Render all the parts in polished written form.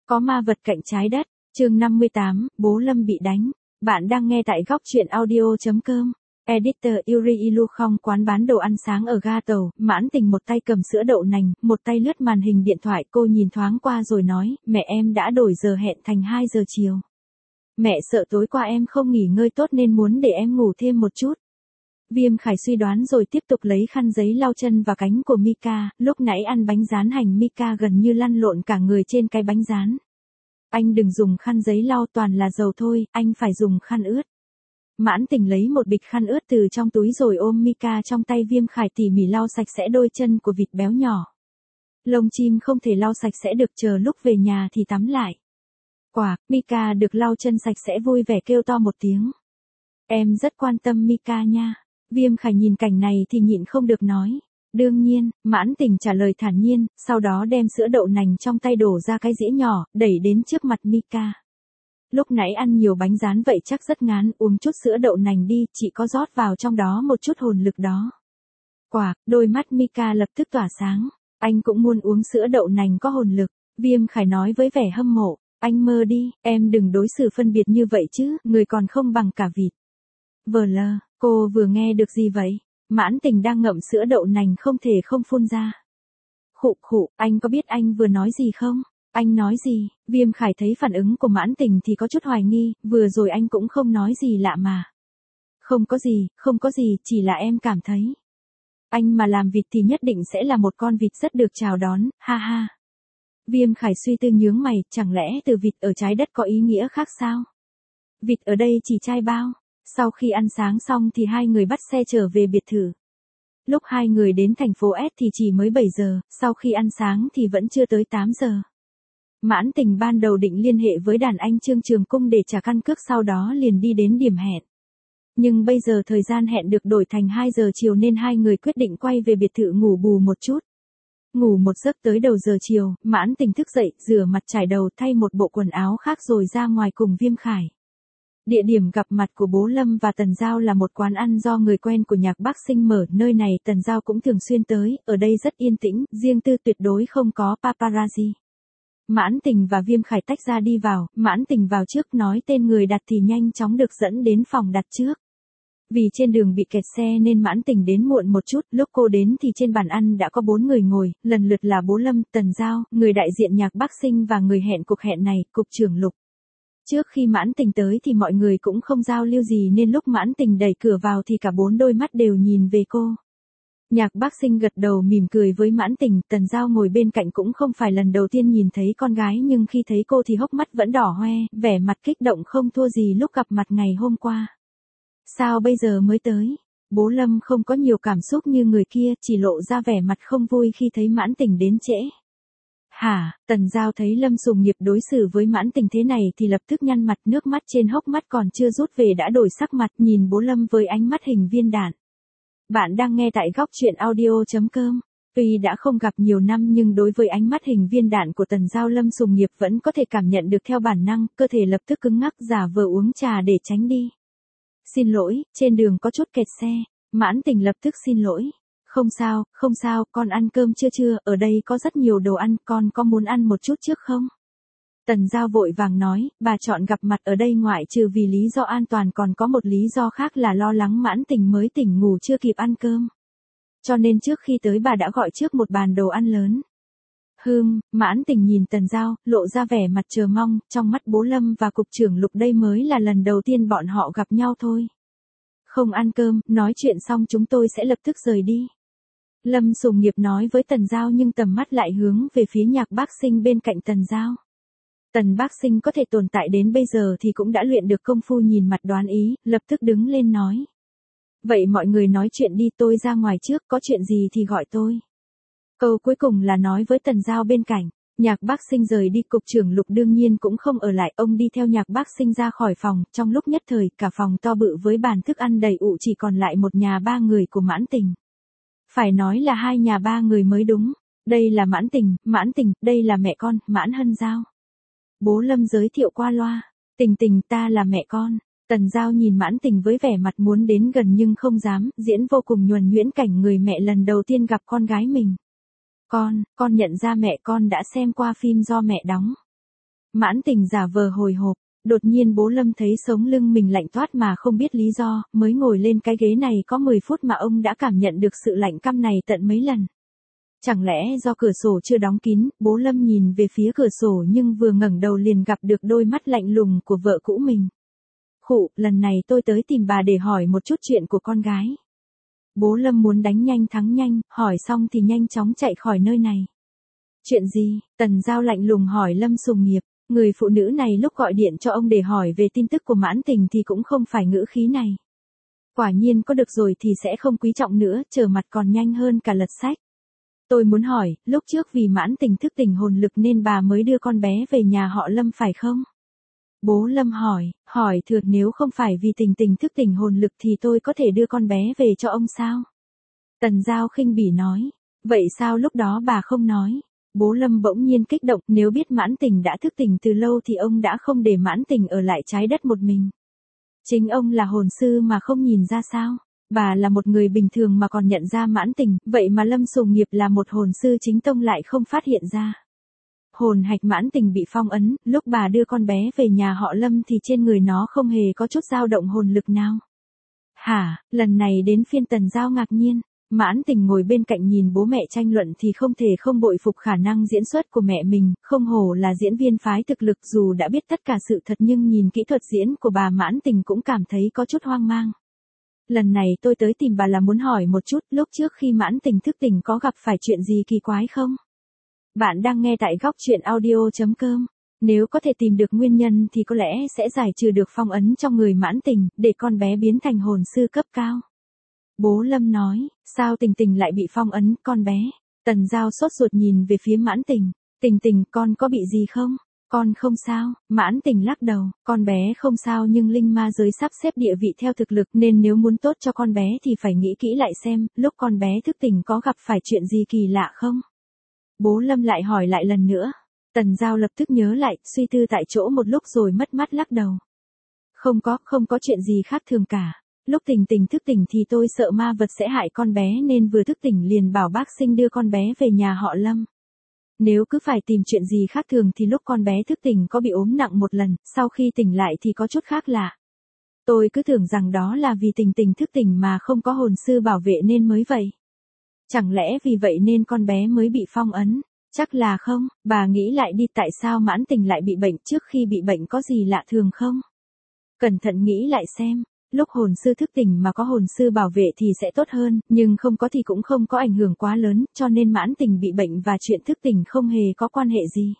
Có ma vật cạnh trái đất, chương 58, bố Lâm bị đánh. Bạn đang nghe tại góc truyện audio.com. Editor Yuri Ilukhong quán bán đồ ăn sáng ở ga tàu, Mãn Tình một tay cầm sữa đậu nành, một tay lướt màn hình điện thoại, cô nhìn thoáng qua rồi nói, mẹ em đã đổi giờ hẹn thành 2 giờ chiều. Mẹ sợ tối qua em không nghỉ ngơi tốt nên muốn để em ngủ thêm một chút. Viêm Khải suy đoán rồi tiếp tục lấy khăn giấy lau chân và cánh của Mika, lúc nãy ăn bánh rán hành Mika gần như lăn lộn cả người trên cái bánh rán. Anh đừng dùng khăn giấy lau, toàn là dầu thôi, anh phải dùng khăn ướt. Mãn Tình lấy một bịch khăn ướt từ trong túi rồi ôm Mika trong tay. Viêm Khải tỉ mỉ lau sạch sẽ đôi chân của vịt béo nhỏ. Lông chim không thể lau sạch sẽ được, chờ lúc về nhà thì tắm lại. Quả, Mika được lau chân sạch sẽ vui vẻ kêu to một tiếng. Em rất quan tâm Mika nha. Viêm Khải nhìn cảnh này thì nhịn không được nói. Đương nhiên, Mãn Tình trả lời thản nhiên, sau đó đem sữa đậu nành trong tay đổ ra cái dĩa nhỏ, đẩy đến trước mặt Mika. Lúc nãy ăn nhiều bánh rán vậy chắc rất ngán, uống chút sữa đậu nành đi, chị có rót vào trong đó một chút hồn lực đó. Quả, đôi mắt Mika lập tức tỏa sáng. Anh cũng muốn uống sữa đậu nành có hồn lực. Viêm Khải nói với vẻ hâm mộ. Anh mơ đi, em đừng đối xử phân biệt như vậy chứ, người còn không bằng cả vịt. Lờ, cô vừa nghe được gì vậy? Mãn Tình đang ngậm sữa đậu nành không thể không phun ra. Khụ khụ, anh có biết anh vừa nói gì không? Anh nói gì? Viêm Khải thấy phản ứng của Mãn Tình thì có chút hoài nghi, vừa rồi anh cũng không nói gì lạ mà. Không có gì, chỉ là em cảm thấy. Anh mà làm vịt thì nhất định sẽ là một con vịt rất được chào đón, ha ha. Viêm Khải suy tư nhướng mày, chẳng lẽ từ vịt ở trái đất có ý nghĩa khác sao? Vịt ở đây chỉ trai bao. Sau khi ăn sáng xong thì hai người bắt xe trở về biệt thự. Lúc hai người đến thành phố S thì chỉ mới 7 giờ, sau khi ăn sáng thì vẫn chưa tới 8 giờ. Mãn Tình ban đầu định liên hệ với đàn anh Trương Trường Cung để trả căn cước, sau đó liền đi đến điểm hẹn. Nhưng bây giờ thời gian hẹn được đổi thành 2 giờ chiều nên hai người quyết định quay về biệt thự ngủ bù một chút. Ngủ một giấc tới đầu giờ chiều, Mãn Tình thức dậy, rửa mặt trải đầu, thay một bộ quần áo khác rồi ra ngoài cùng Viêm Khải. Địa điểm gặp mặt của bố Lâm và Tần Giao là một quán ăn do người quen của Nhạc Bắc Sinh mở, nơi này Tần Giao cũng thường xuyên tới, ở đây rất yên tĩnh, riêng tư tuyệt đối không có paparazzi. Mãn Tình và Viêm Khải tách ra đi vào, Mãn Tình vào trước nói tên người đặt thì nhanh chóng được dẫn đến phòng đặt trước. Vì trên đường bị kẹt xe nên Mãn Tình đến muộn một chút, lúc cô đến thì trên bàn ăn đã có 4 người ngồi, lần lượt là bố Lâm, Tần Giao, người đại diện Nhạc Bắc Sinh và người hẹn cuộc hẹn này, cục trưởng Lục. Trước khi Mãn Tình tới thì mọi người cũng không giao lưu gì nên lúc Mãn Tình đẩy cửa vào thì cả 4 đôi mắt đều nhìn về cô. Nhạc Bắc Sinh gật đầu mỉm cười với Mãn Tình, Tần Giao ngồi bên cạnh cũng không phải lần đầu tiên nhìn thấy con gái nhưng khi thấy cô thì hốc mắt vẫn đỏ hoe, vẻ mặt kích động không thua gì lúc gặp mặt ngày hôm qua. Sao bây giờ mới tới? Bố Lâm không có nhiều cảm xúc như người kia, chỉ lộ ra vẻ mặt không vui khi thấy Mãn Tình đến trễ. Hả? Tần Giao thấy Lâm Sùng Nghiệp đối xử với Mãn Tình thế này thì lập tức nhăn mặt, nước mắt trên hốc mắt còn chưa rút về đã đổi sắc mặt, nhìn bố Lâm với ánh mắt hình viên đạn. Bạn đang nghe tại góc truyện audio.com. Tuy đã không gặp nhiều năm nhưng đối với ánh mắt hình viên đạn của Tần Giao, Lâm Sùng Nghiệp vẫn có thể cảm nhận được theo bản năng, cơ thể lập tức cứng ngắc, giả vờ uống trà để tránh đi. Xin lỗi, trên đường có chút kẹt xe. Mãn Tình lập tức xin lỗi. Không sao, con ăn cơm chưa, ở đây có rất nhiều đồ ăn, con có muốn ăn một chút trước không? Tần Giao vội vàng nói, bà chọn gặp mặt ở đây ngoại trừ vì lý do an toàn còn có một lý do khác là lo lắng Mãn Tình mới tỉnh ngủ chưa kịp ăn cơm. Cho nên trước khi tới bà đã gọi trước một bàn đồ ăn lớn. Mãn Tình nhìn Tần Giao, lộ ra vẻ mặt chờ mong, trong mắt bố Lâm và cục trưởng Lục đây mới là lần đầu tiên bọn họ gặp nhau thôi. Không ăn cơm, nói chuyện xong chúng tôi sẽ lập tức rời đi. Lâm Sùng Nghiệp nói với Tần Giao nhưng tầm mắt lại hướng về phía Nhạc Bắc Sinh bên cạnh Tần Giao. Tần Bắc Sinh có thể tồn tại đến bây giờ thì cũng đã luyện được công phu nhìn mặt đoán ý, lập tức đứng lên nói. Vậy mọi người nói chuyện đi, tôi ra ngoài trước, có chuyện gì thì gọi tôi. Câu cuối cùng là nói với Tần Giao bên cạnh. Nhạc Bắc Sinh rời đi, cục trưởng Lục đương nhiên cũng không ở lại, ông đi theo Nhạc Bắc Sinh ra khỏi phòng, trong lúc nhất thời cả phòng to bự với bàn thức ăn đầy ụ chỉ còn lại một nhà 3 người của Mãn Tình. Phải nói là 2 nhà 3 người mới đúng. Đây là Mãn Tình, đây là mẹ con, Mãn Hân Giao. Bố Lâm giới thiệu qua loa. Tình, ta là mẹ con. Tần Giao nhìn Mãn Tình với vẻ mặt muốn đến gần nhưng không dám, diễn vô cùng nhuần nhuyễn cảnh người mẹ lần đầu tiên gặp con gái mình. Con nhận ra mẹ, con đã xem qua phim do mẹ đóng. Mãn Tình giả vờ hồi hộp, đột nhiên bố Lâm thấy sống lưng mình lạnh toát mà không biết lý do, mới ngồi lên cái ghế này có 10 phút mà ông đã cảm nhận được sự lạnh căm này tận mấy lần. Chẳng lẽ do cửa sổ chưa đóng kín, bố Lâm nhìn về phía cửa sổ nhưng vừa ngẩng đầu liền gặp được đôi mắt lạnh lùng của vợ cũ mình. Khụ, lần này tôi tới tìm bà để hỏi một chút chuyện của con gái. Bố Lâm muốn đánh nhanh thắng nhanh, hỏi xong thì nhanh chóng chạy khỏi nơi này. Chuyện gì? Tần Giao lạnh lùng hỏi Lâm Sùng Nghiệp. Người phụ nữ này lúc gọi điện cho ông để hỏi về tin tức của Mãn Tình thì cũng không phải ngữ khí này. Quả nhiên có được rồi thì sẽ không quý trọng nữa, trở mặt còn nhanh hơn cả lật sách. Tôi muốn hỏi, lúc trước vì Mãn Tình thức tỉnh hồn lực nên bà mới đưa con bé về nhà họ Lâm phải không? Bố Lâm hỏi thừa nếu không phải vì Tình Tình thức tỉnh hồn lực thì tôi có thể đưa con bé về cho ông sao? Tần Giao khinh bỉ nói, vậy sao lúc đó bà không nói? Bố Lâm bỗng nhiên kích động, nếu biết Mãn Tình đã thức tỉnh từ lâu thì ông đã không để Mãn Tình ở lại trái đất một mình. Chính ông là hồn sư mà không nhìn ra sao? Bà là một người bình thường mà còn nhận ra Mãn Tình, vậy mà Lâm Sùng Nghiệp là một hồn sư chính tông lại không phát hiện ra. Hồn hạch Mãn Tình bị phong ấn, lúc bà đưa con bé về nhà họ Lâm thì trên người nó không hề có chút dao động hồn lực nào. Hả, lần này đến phiên Tần Giao ngạc nhiên. Mãn Tình ngồi bên cạnh nhìn bố mẹ tranh luận thì không thể không bội phục khả năng diễn xuất của mẹ mình, không hổ là diễn viên phái thực lực, dù đã biết tất cả sự thật nhưng nhìn kỹ thuật diễn của bà Mãn Tình cũng cảm thấy có chút hoang mang. Lần này tôi tới tìm bà là muốn hỏi một chút, lúc trước khi Mãn Tình thức tỉnh có gặp phải chuyện gì kỳ quái không? Bạn đang nghe tại góc truyện audio.com. Nếu có thể tìm được nguyên nhân thì có lẽ sẽ giải trừ được phong ấn trong người Mãn Tình, để con bé biến thành hồn sư cấp cao. Bố Lâm nói, sao Tình Tình lại bị phong ấn, con bé? Tần Giao sốt ruột nhìn về phía Mãn Tình. Tình Tình, con có bị gì không? Con không sao. Mãn Tình lắc đầu, con bé không sao nhưng linh ma giới sắp xếp địa vị theo thực lực nên nếu muốn tốt cho con bé thì phải nghĩ kỹ lại xem, lúc con bé thức tỉnh có gặp phải chuyện gì kỳ lạ không? Bố Lâm lại hỏi lại lần nữa. Tần Giao lập tức nhớ lại, suy tư tại chỗ một lúc rồi mất mát lắc đầu. Không có chuyện gì khác thường cả. Lúc Tình Tình thức tỉnh thì tôi sợ ma vật sẽ hại con bé nên vừa thức tỉnh liền bảo bác sinh đưa con bé về nhà họ Lâm. Nếu cứ phải tìm chuyện gì khác thường thì lúc con bé thức tỉnh có bị ốm nặng một lần, sau khi tỉnh lại thì có chút khác lạ. Tôi cứ tưởng rằng đó là vì Tình Tình thức tỉnh mà không có hồn sư bảo vệ nên mới vậy. Chẳng lẽ vì vậy nên con bé mới bị phong ấn? Chắc là không, bà nghĩ lại đi, tại sao Mãn Tình lại bị bệnh, trước khi bị bệnh có gì lạ thường không? Cẩn thận nghĩ lại xem. Lúc hồn sư thức tỉnh mà có hồn sư bảo vệ thì sẽ tốt hơn, nhưng không có thì cũng không có ảnh hưởng quá lớn, cho nên Mãn Tình bị bệnh và chuyện thức tỉnh không hề có quan hệ gì.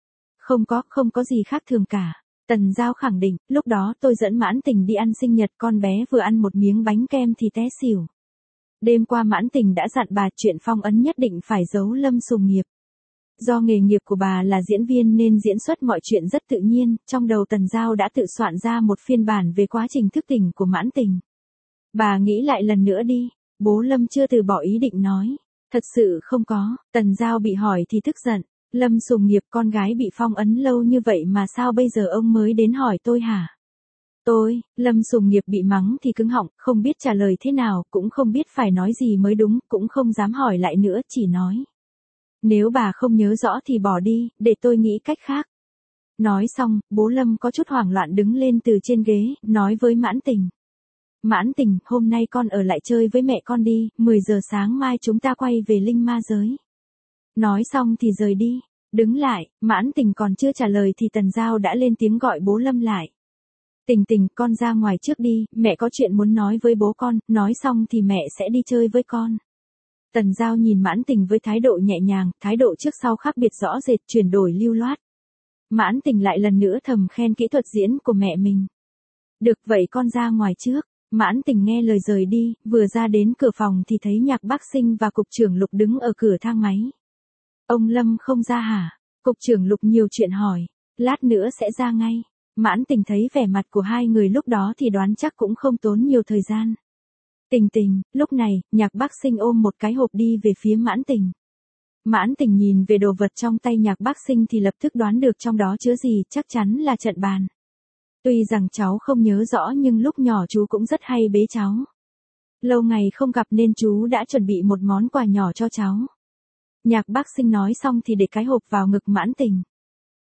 Không có gì khác thường cả. Tần Giao khẳng định, lúc đó tôi dẫn Mãn Tình đi ăn sinh nhật, con bé vừa ăn một miếng bánh kem thì té xỉu. Đêm qua Mãn Tình đã dặn bà chuyện phong ấn nhất định phải giấu Lâm Sùng Nghiệp. Do nghề nghiệp của bà là diễn viên nên diễn xuất mọi chuyện rất tự nhiên, trong đầu Tần Giao đã tự soạn ra một phiên bản về quá trình thức tỉnh của Mãn Tình. Bà nghĩ lại lần nữa đi, bố Lâm chưa từ bỏ ý định nói. Thật sự không có, Tần Giao bị hỏi thì tức giận. Lâm Sùng Nghiệp, con gái bị phong ấn lâu như vậy mà sao bây giờ ông mới đến hỏi tôi hả? Lâm Sùng Nghiệp bị mắng thì cứng họng, không biết trả lời thế nào, cũng không biết phải nói gì mới đúng, cũng không dám hỏi lại nữa, chỉ nói. Nếu bà không nhớ rõ thì bỏ đi, để tôi nghĩ cách khác. Nói xong, bố Lâm có chút hoảng loạn đứng lên từ trên ghế, nói với Mãn Tình. Mãn Tình, hôm nay con ở lại chơi với mẹ con đi, 10 giờ sáng mai chúng ta quay về linh ma giới. Nói xong thì rời đi. Đứng lại, Mãn Tình còn chưa trả lời thì Tần Giao đã lên tiếng gọi bố Lâm lại. Tình Tình, con ra ngoài trước đi, mẹ có chuyện muốn nói với bố con, nói xong thì mẹ sẽ đi chơi với con. Tần Giao nhìn Mãn Tình với thái độ nhẹ nhàng, thái độ trước sau khác biệt rõ rệt, chuyển đổi lưu loát. Mãn Tình lại lần nữa thầm khen kỹ thuật diễn của mẹ mình. Được vậy con ra ngoài trước. Mãn Tình nghe lời rời đi, vừa ra đến cửa phòng thì thấy Nhạc Bác Sinh và Cục trưởng Lục đứng ở cửa thang máy. Ông Lâm không ra hả? Cục trưởng Lục nhiều chuyện hỏi. Lát nữa sẽ ra ngay. Mãn Tình thấy vẻ mặt của hai người lúc đó thì đoán chắc cũng không tốn nhiều thời gian. Tình Tình, lúc này, Nhạc Bác Sinh ôm một cái hộp đi về phía Mãn Tình. Mãn Tình nhìn về đồ vật trong tay Nhạc Bác Sinh thì lập tức đoán được trong đó chứa gì, chắc chắn là trận bàn. Tuy rằng cháu không nhớ rõ nhưng lúc nhỏ chú cũng rất hay bế cháu. Lâu ngày không gặp nên chú đã chuẩn bị một món quà nhỏ cho cháu. Nhạc Bác Sinh nói xong thì để cái hộp vào ngực Mãn Tình.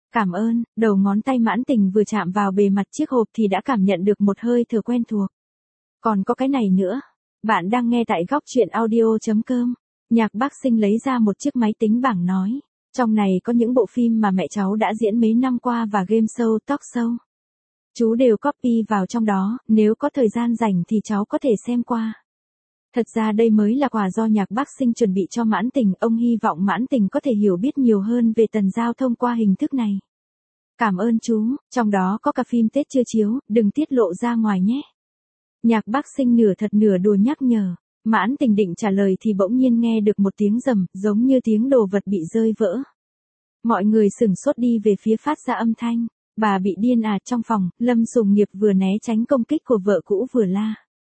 Cảm ơn, đầu ngón tay Mãn Tình vừa chạm vào bề mặt chiếc hộp thì đã cảm nhận được một hơi thở quen thuộc. Còn có cái này nữa. Bạn đang nghe tại góc truyện audio.com. Nhạc Bác Sinh lấy ra một chiếc máy tính bảng nói. Trong này có những bộ phim mà mẹ cháu đã diễn mấy năm qua và game show, talk show. Chú đều copy vào trong đó, nếu có thời gian rảnh thì cháu có thể xem qua. Thật ra đây mới là quà do Nhạc Bác Sinh chuẩn bị cho Mãn Tình, ông hy vọng Mãn Tình có thể hiểu biết nhiều hơn về Tần Giao thông qua hình thức này. Cảm ơn chú, trong đó có cả phim Tết chưa chiếu, đừng tiết lộ ra ngoài nhé. Nhạc Bác Sinh nửa thật nửa đùa nhắc nhở. Mãn Tình định trả lời thì bỗng nhiên nghe được một tiếng rầm, giống như tiếng đồ vật bị rơi vỡ. Mọi người sửng sốt đi về phía phát ra âm thanh. Bà bị điên à? Trong phòng, Lâm Sùng Nghiệp vừa né tránh công kích của vợ cũ vừa la.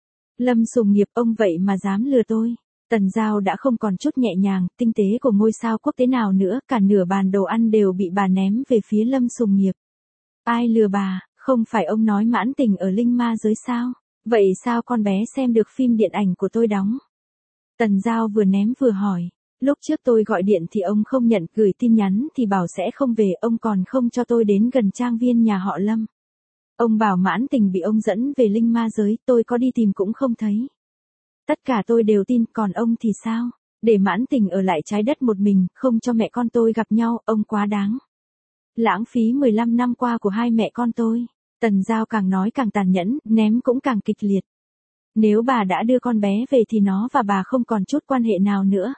Lâm Sùng Nghiệp, ông vậy mà dám lừa tôi. Tần Giao đã không còn chút nhẹ nhàng, tinh tế của ngôi sao quốc tế nào nữa, cả nửa bàn đồ ăn đều bị bà ném về phía Lâm Sùng Nghiệp. Ai lừa bà, không phải ông nói Mãn Tình ở linh ma giới sao? Vậy sao con bé xem được phim điện ảnh của tôi đóng? Tần Giao vừa ném vừa hỏi. Lúc trước tôi gọi điện thì ông không nhận, gửi tin nhắn thì bảo sẽ không về, ông còn không cho tôi đến gần trang viên nhà họ Lâm. Ông bảo Mãn Tình bị ông dẫn về linh ma giới, tôi có đi tìm cũng không thấy. Tất cả tôi đều tin, còn ông thì sao? Để Mãn Tình ở lại trái đất một mình, không cho mẹ con tôi gặp nhau, ông quá đáng. Lãng phí 15 năm qua của hai mẹ con tôi. Tần Giao càng nói càng tàn nhẫn, ném cũng càng kịch liệt. Nếu bà đã đưa con bé về thì nó và bà không còn chút quan hệ nào nữa.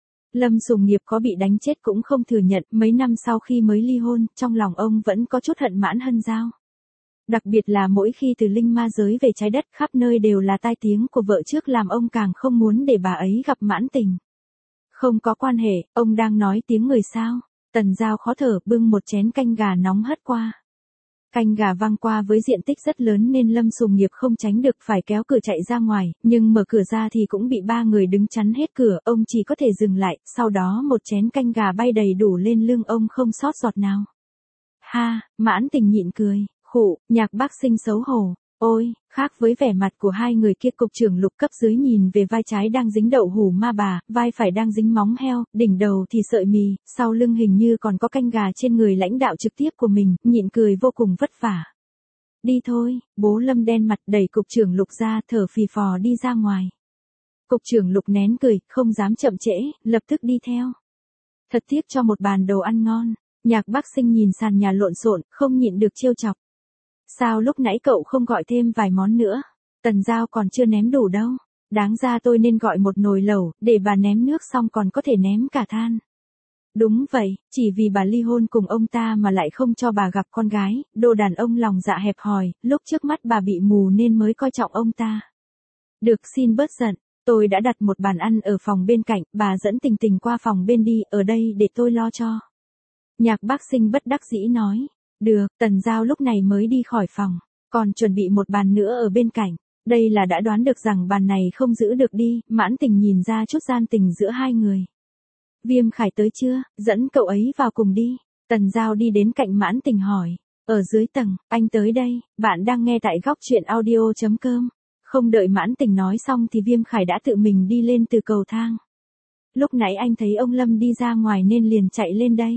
Lâm Sùng Nghiệp có bị đánh chết cũng không thừa nhận, mấy năm sau khi mới ly hôn, trong lòng ông vẫn có chút hận Mãn Hân Giao. Đặc biệt là mỗi khi từ linh ma giới về trái đất, khắp nơi đều là tai tiếng của vợ trước làm ông càng không muốn để bà ấy gặp Mãn Tình. Không có quan hệ, ông đang nói tiếng người sao? Tần Giao khó thở, bưng một chén canh gà nóng hất qua. Canh gà văng qua với diện tích rất lớn nên Lâm Sùng Nghiệp không tránh được, phải kéo cửa chạy ra ngoài, nhưng mở cửa ra thì cũng bị ba người đứng chắn hết cửa, ông chỉ có thể dừng lại, sau đó một chén canh gà bay đầy đủ lên lưng ông không sót giọt nào. Ha, Mãn Tình nhịn cười, khụ, Nhạc Bác Sinh xấu hổ. Ôi, khác với vẻ mặt của hai người kia, cục trưởng Lục cấp dưới nhìn về vai trái đang dính đậu hủ ma bà, vai phải đang dính móng heo, đỉnh đầu thì sợi mì, sau lưng hình như còn có canh gà trên người lãnh đạo trực tiếp của mình, nhịn cười vô cùng vất vả. Đi thôi, bố Lâm đen mặt đẩy cục trưởng Lục ra, thở phì phò đi ra ngoài. Cục trưởng Lục nén cười, không dám chậm trễ, lập tức đi theo. Thật tiếc cho một bàn đồ ăn ngon. Nhạc Bác Sinh nhìn sàn nhà lộn xộn, không nhịn được trêu chọc. Sao lúc nãy cậu không gọi thêm vài món nữa? Tần Giao còn chưa ném đủ đâu. Đáng ra tôi nên gọi một nồi lẩu, để bà ném nước xong còn có thể ném cả than. Đúng vậy, chỉ vì bà ly hôn cùng ông ta mà lại không cho bà gặp con gái, đồ đàn ông lòng dạ hẹp hòi, lúc trước mắt bà bị mù nên mới coi trọng ông ta. Được, xin bớt giận, tôi đã đặt một bàn ăn ở phòng bên cạnh, bà dẫn Tình Tình qua phòng bên đi, ở đây để tôi lo cho. Nhạc Bác Sinh bất đắc dĩ nói. Được, Tần Giao lúc này mới đi khỏi phòng, còn chuẩn bị một bàn nữa ở bên cạnh. Đây là đã đoán được rằng bàn này không giữ được đi, Mãn Tình nhìn ra chút gian tình giữa hai người. Viêm Khải tới chưa, dẫn cậu ấy vào cùng đi. Tần Giao đi đến cạnh Mãn Tình hỏi. Ở dưới tầng, anh tới đây, bạn đang nghe tại góc truyện audio.com. Không đợi Mãn Tình nói xong thì Viêm Khải đã tự mình đi lên từ cầu thang. Lúc nãy anh thấy ông Lâm đi ra ngoài nên liền chạy lên đây.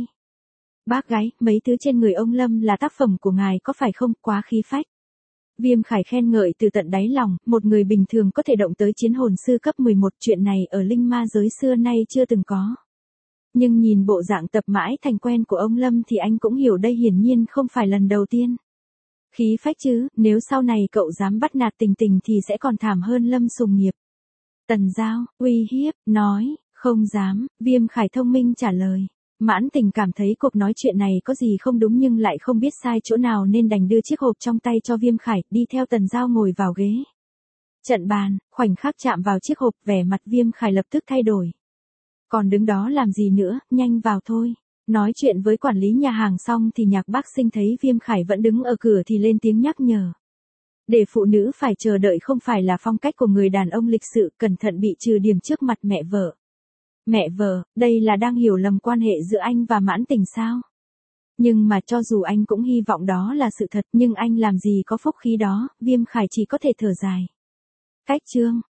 Bác gái, mấy thứ trên người ông Lâm là tác phẩm của ngài có phải không, quá khí phách. Viêm Khải khen ngợi từ tận đáy lòng, một người bình thường có thể động tới chiến hồn sư cấp 11, chuyện này ở linh ma giới xưa nay chưa từng có. Nhưng nhìn bộ dạng tập mãi thành quen của ông Lâm thì anh cũng hiểu đây hiển nhiên không phải lần đầu tiên. Khí phách chứ, nếu sau này cậu dám bắt nạt Tình Tình thì sẽ còn thảm hơn Lâm Sùng Nghiệp. Tần Giao, uy hiếp, nói, không dám, Viêm Khải thông minh trả lời. Mãn Tình cảm thấy cuộc nói chuyện này có gì không đúng nhưng lại không biết sai chỗ nào nên đành đưa chiếc hộp trong tay cho Viêm Khải, đi theo Tần Giao ngồi vào ghế. Trận bàn, khoảnh khắc chạm vào chiếc hộp, vẻ mặt Viêm Khải lập tức thay đổi. Còn đứng đó làm gì nữa, nhanh vào thôi. Nói chuyện với quản lý nhà hàng xong thì Nhạc Bác Sinh thấy Viêm Khải vẫn đứng ở cửa thì lên tiếng nhắc nhở. Để phụ nữ phải chờ đợi không phải là phong cách của người đàn ông lịch sự, cẩn thận bị trừ điểm trước mặt mẹ vợ. Mẹ vợ, đây là đang hiểu lầm quan hệ giữa anh và Mãn Tình sao? Nhưng mà cho dù anh cũng hy vọng đó là sự thật, nhưng anh làm gì có phúc khí đó, Viêm Khải chỉ có thể thở dài. Cách chương.